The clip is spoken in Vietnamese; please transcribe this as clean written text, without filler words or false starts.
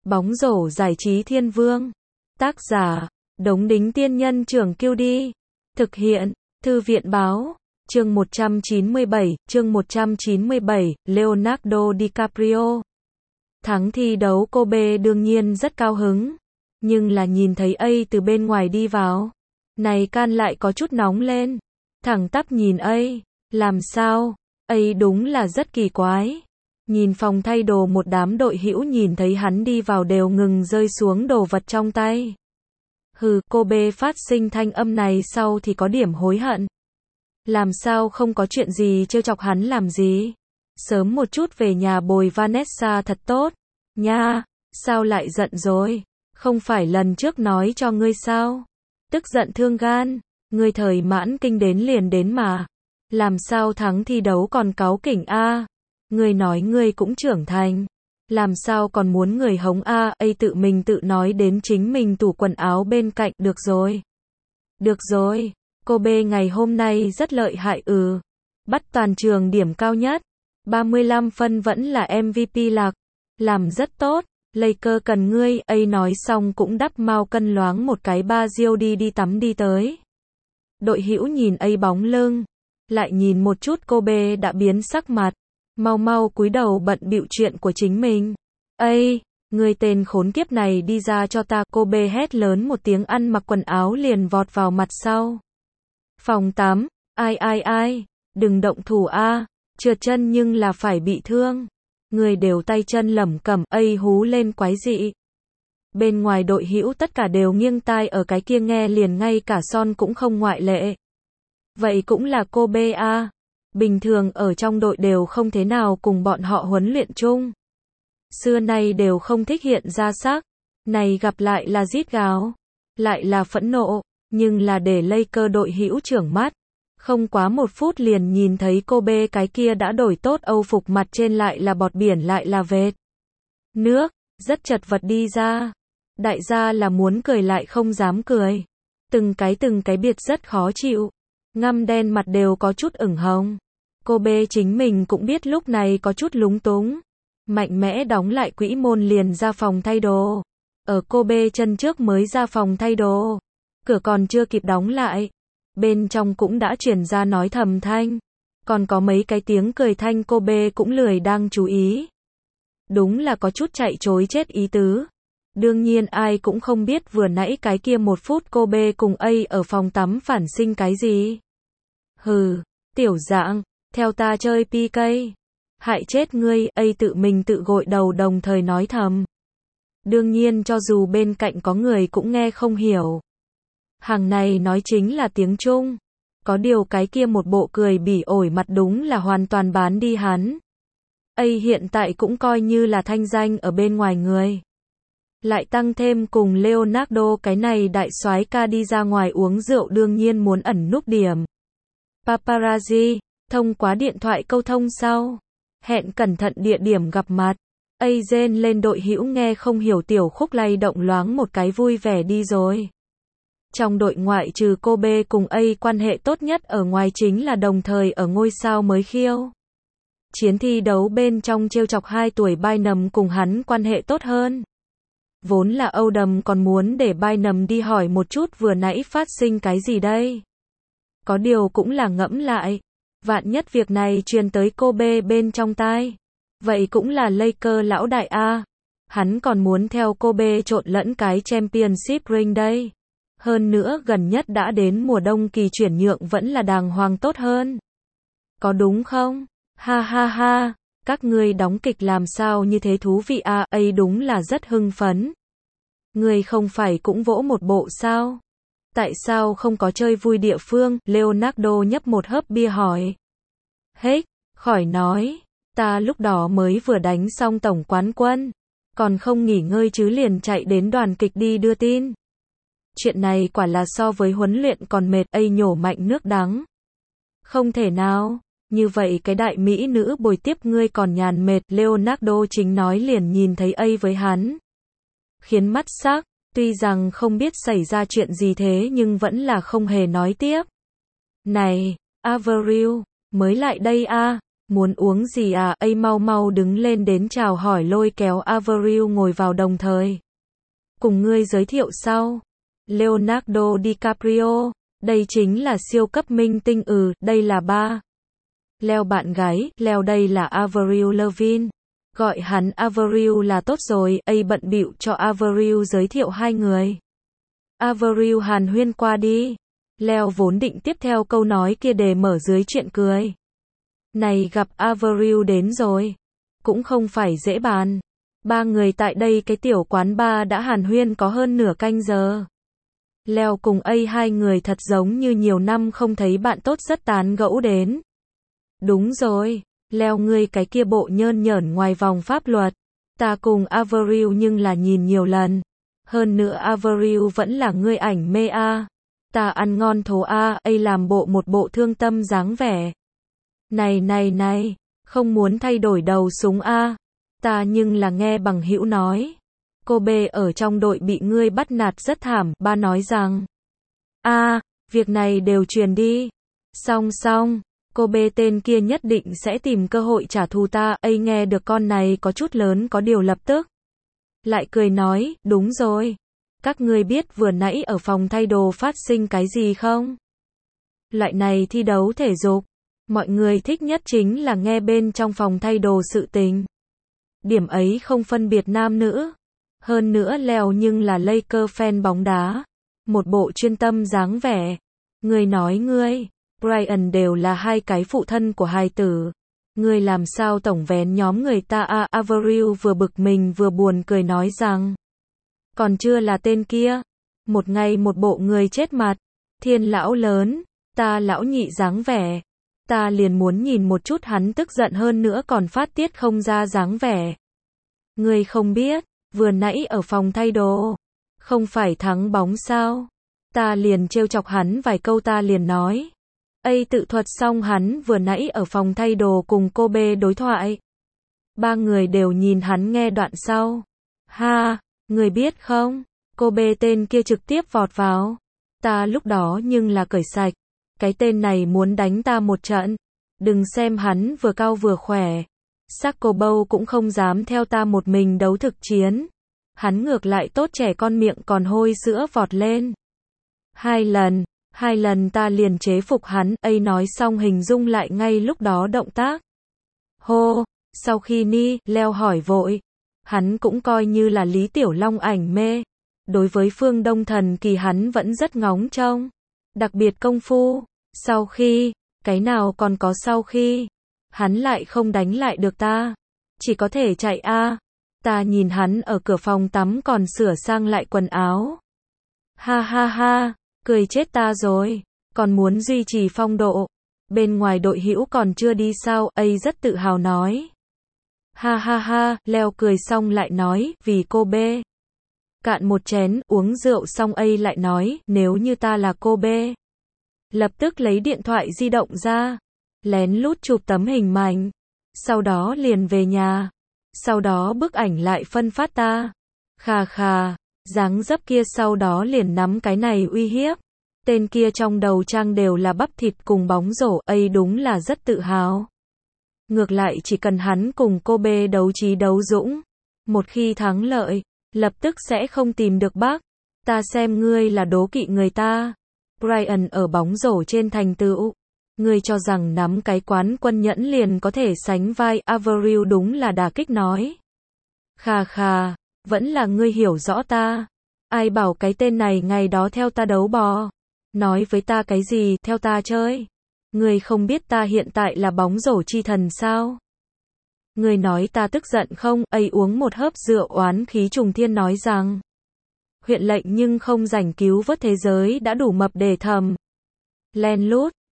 Bóng rổ giải trí thiên vương. Tác giả, Đống Đính Tiên Nhân Trưởng Kiêu Đi. Thực hiện, Thư viện Báo. Chương 197, Leonardo DiCaprio. Thắng thi đấu Kobe đương nhiên rất cao hứng. Nhưng là nhìn thấy A từ bên ngoài đi vào. Này can lại có chút nóng lên. Thẳng tắp nhìn A. Làm sao? A đúng là rất kỳ quái. Nhìn phòng thay đồ một đám đội hữu nhìn thấy hắn đi vào đều ngừng rơi xuống đồ vật trong tay. Hừ, Kobe phát sinh thanh âm này sau thì có điểm hối hận. Làm sao không có chuyện gì trêu chọc hắn làm gì? Sớm một chút về nhà bồi Vanessa thật tốt. Nha, sao lại giận rồi? Không phải lần trước nói cho ngươi sao? Tức giận thương gan, ngươi thời mãn kinh đến liền đến mà. Làm sao thắng thi đấu còn cáu kỉnh a? Ngươi nói ngươi cũng trưởng thành. Làm sao còn muốn người hống a? A tự mình tự nói đến chính mình tủ quần áo bên cạnh. Được rồi. Được rồi. Kobe ngày hôm nay rất lợi hại Bắt toàn trường điểm cao nhất. 35 phân vẫn là MVP lạc. Làm rất tốt. Lakers cần ngươi. A nói xong cũng đắp mau cân loáng một cái ba diêu đi tắm đi tới. Đội hữu nhìn A bóng lưng. Lại nhìn một chút Kobe đã biến sắc mặt. Mau cúi đầu bận bịu chuyện của chính mình. A, người tên khốn kiếp này đi ra cho ta. Kobe hét lớn một tiếng ăn mặc quần áo liền vọt vào mặt sau. Phòng tắm, ai, đừng động thủ a, trượt chân nhưng là phải bị thương. Người đều tay chân lẩm cẩm. A hú lên quái dị. Bên ngoài đội hữu tất cả đều nghiêng tai ở cái kia nghe liền, ngay cả Son cũng không ngoại lệ. Vậy cũng là Kobe a. Bình thường ở trong đội đều không thế nào cùng bọn họ huấn luyện chung. Xưa nay đều không thích hiện ra sắc. Này gặp lại là rít gào. Lại là phẫn nộ. Nhưng là để Lakers đội hữu trưởng mắt. Không quá một phút liền nhìn thấy Kobe cái kia đã đổi tốt Âu phục, mặt trên lại là bọt biển lại là vệt nước. Rất chật vật đi ra. Đại gia là muốn cười lại không dám cười. Từng cái biệt rất khó chịu. Ngăm đen mặt đều có chút ửng hồng. Kobe chính mình cũng biết lúc này có chút lúng túng. Mạnh mẽ đóng lại quỹ môn liền ra phòng thay đồ. Ở Kobe chân trước mới ra phòng thay đồ. Cửa còn chưa kịp đóng lại. Bên trong cũng đã truyền ra nói thầm thanh. Còn có mấy cái tiếng cười thanh Kobe cũng lười đang chú ý. Đúng là có chút chạy chối chết ý tứ. Đương nhiên ai cũng không biết vừa nãy cái kia một phút Kobe cùng A ở phòng tắm phản sinh cái gì. Hừ, tiểu dạng, theo ta chơi PK. Hại chết ngươi. A tự mình tự gội đầu đồng thời nói thầm. Đương nhiên cho dù bên cạnh có người cũng nghe không hiểu. Hàng này nói chính là tiếng Trung. Có điều cái kia một bộ cười bỉ ổi mặt đúng là hoàn toàn bán đi hắn. A hiện tại cũng coi như là thanh danh ở bên ngoài người. Lại tăng thêm cùng Leonardo cái này đại soái ca đi ra ngoài uống rượu, đương nhiên muốn ẩn núp điểm. Paparazzi, thông qua điện thoại câu thông sau. Hẹn cẩn thận địa điểm gặp mặt. A rên lên, đội hữu nghe không hiểu tiểu khúc lay động loáng một cái vui vẻ đi rồi. Trong đội ngoại trừ Kobe cùng A quan hệ tốt nhất ở ngoài chính là đồng thời ở ngôi sao mới khiêu chiến thi đấu bên trong trêu chọc 2 tuổi Bynum cùng hắn quan hệ tốt hơn. Vốn là Odom còn muốn để Bynum đi hỏi một chút vừa nãy phát sinh cái gì đây. Có điều cũng là ngẫm lại. Vạn nhất việc này truyền tới Kobe bên trong tai. Vậy cũng là Lakers lão đại a. Hắn còn muốn theo Kobe trộn lẫn cái championship ring đây. Hơn nữa gần nhất đã đến mùa đông, kỳ chuyển nhượng vẫn là đàng hoàng tốt hơn. Có đúng không? Ha, các ngươi đóng kịch làm sao như thế thú vị a. A đúng là rất hưng phấn. Ngươi không phải cũng vỗ một bộ sao? Tại sao không có chơi vui địa phương? Leonardo nhấp một hớp bia hỏi. Hết, khỏi nói. Ta lúc đó mới vừa đánh xong tổng quán quân. Còn không nghỉ ngơi chứ liền chạy đến đoàn kịch đi đưa tin. Chuyện này quả là so với huấn luyện còn mệt. A nhổ mạnh nước đắng. Không thể nào. Như vậy cái đại mỹ nữ bồi tiếp ngươi còn nhàn mệt. Leonardo chính nói liền nhìn thấy A với hắn. Khiến mắt sắc. Tuy rằng không biết xảy ra chuyện gì thế nhưng vẫn là không hề nói tiếp. Này, Avril, mới lại đây a. Muốn uống gì à? Ấy mau mau đứng lên đến chào hỏi lôi kéo Avril ngồi vào đồng thời. Cùng ngươi giới thiệu sau. Leonardo DiCaprio. Đây chính là siêu cấp minh tinh. Đây là ba. Leo bạn gái, Leo đây là Avril Lavigne. Gọi hắn Avril là tốt rồi, ấy bận bịu cho Avril giới thiệu hai người. Avril hàn huyên qua đi. Leo vốn định tiếp theo câu nói kia để mở dưới chuyện cười. Này gặp Avril đến rồi. Cũng không phải dễ bàn. Ba người tại đây cái tiểu quán bar đã hàn huyên có hơn nửa canh giờ. Leo cùng hai người thật giống như nhiều năm không thấy bạn tốt rất tán gẫu đến. Đúng rồi, Leo ngươi cái kia bộ nhơn nhởn ngoài vòng pháp luật. Ta cùng Avril nhưng là nhìn nhiều lần. Hơn nữa Avril vẫn là ngươi ảnh mê a. Ta ăn ngon thố a, làm bộ một bộ thương tâm dáng vẻ. Này, không muốn thay đổi đầu súng a. Ta nhưng là nghe bằng hữu nói. Cô B ở trong đội bị ngươi bắt nạt rất thảm, ba nói rằng. Việc này đều truyền đi. Xong, cô B tên kia nhất định sẽ tìm cơ hội trả thù ta. Nghe được con này có chút lớn có điều lập tức. Lại cười nói, đúng rồi. Các ngươi biết vừa nãy ở phòng thay đồ phát sinh cái gì không? Loại này thi đấu thể dục. Mọi người thích nhất chính là nghe bên trong phòng thay đồ sự tình. Điểm ấy không phân biệt nam nữ. Hơn nữa Leo nhưng là Laker fan bóng đá. Một bộ chuyên tâm dáng vẻ. Ngươi nói ngươi, Brian đều là hai cái phụ thân của hài tử. Ngươi làm sao tổng vén nhóm người ta à? Avril vừa bực mình vừa buồn cười nói rằng. Còn chưa là tên kia. Một ngày một bộ người chết mặt. Thiên lão lớn, ta lão nhị dáng vẻ. Ta liền muốn nhìn một chút hắn tức giận hơn nữa còn phát tiết không ra dáng vẻ. Ngươi không biết, vừa nãy ở phòng thay đồ, không phải thắng bóng sao? Ta liền trêu chọc hắn vài câu ta liền nói. Tự thuật xong hắn vừa nãy ở phòng thay đồ cùng cô B đối thoại. Ba người đều nhìn hắn nghe đoạn sau. Ha, người biết không? Cô B tên kia trực tiếp vọt vào. Ta lúc đó nhưng là cởi sạch. Cái tên này muốn đánh ta một trận. Đừng xem hắn vừa cao vừa khỏe. Sacco Bowl cũng không dám theo ta một mình đấu thực chiến. Hắn ngược lại tốt trẻ con miệng còn hôi sữa vọt lên. Hai lần ta liền chế phục hắn. Nói xong hình dung lại ngay lúc đó động tác. Hô, sau khi Leo hỏi vội. Hắn cũng coi như là Lý Tiểu Long ảnh mê. Đối với Phương Đông Thần Kỳ hắn vẫn rất ngóng trông. Đặc biệt công phu. Sau khi, cái nào còn có sau khi. Hắn lại không đánh lại được ta. Chỉ có thể chạy a. Ta nhìn hắn ở cửa phòng tắm còn sửa sang lại quần áo. Ha, cười chết ta rồi. Còn muốn duy trì phong độ. Bên ngoài đội hữu còn chưa đi sao? Rất tự hào nói. Ha, Leo cười xong lại nói, vì cô B. Cạn một chén, uống rượu xong lại nói, nếu như ta là cô B. Lập tức lấy điện thoại di động ra. Lén lút chụp tấm hình mảnh. Sau đó liền về nhà. Sau đó bức ảnh lại phân phát ta. Khà, dáng dấp kia sau đó liền nắm cái này uy hiếp. Tên kia trong đầu trang đều là bắp thịt cùng bóng rổ, đúng là rất tự hào. Ngược lại chỉ cần hắn cùng cô B đấu trí đấu dũng. Một khi thắng lợi, lập tức sẽ không tìm được bác. Ta xem ngươi là đố kỵ người ta. Brian ở bóng rổ trên thành tựu. Ngươi cho rằng nắm cái quán quân nhẫn liền có thể sánh vai. Avril đúng là đả kích nói. Khà, vẫn là ngươi hiểu rõ ta. Ai bảo cái tên này ngày đó theo ta đấu bò. Nói với ta cái gì, theo ta chơi. Ngươi không biết ta hiện tại là bóng rổ chi thần sao? Ngươi nói ta tức giận không? Uống một hớp rượu oán khí trùng thiên nói rằng. Huyện lệnh nhưng không rảnh cứu vớt thế giới đã đủ mập để thầm. Len lút,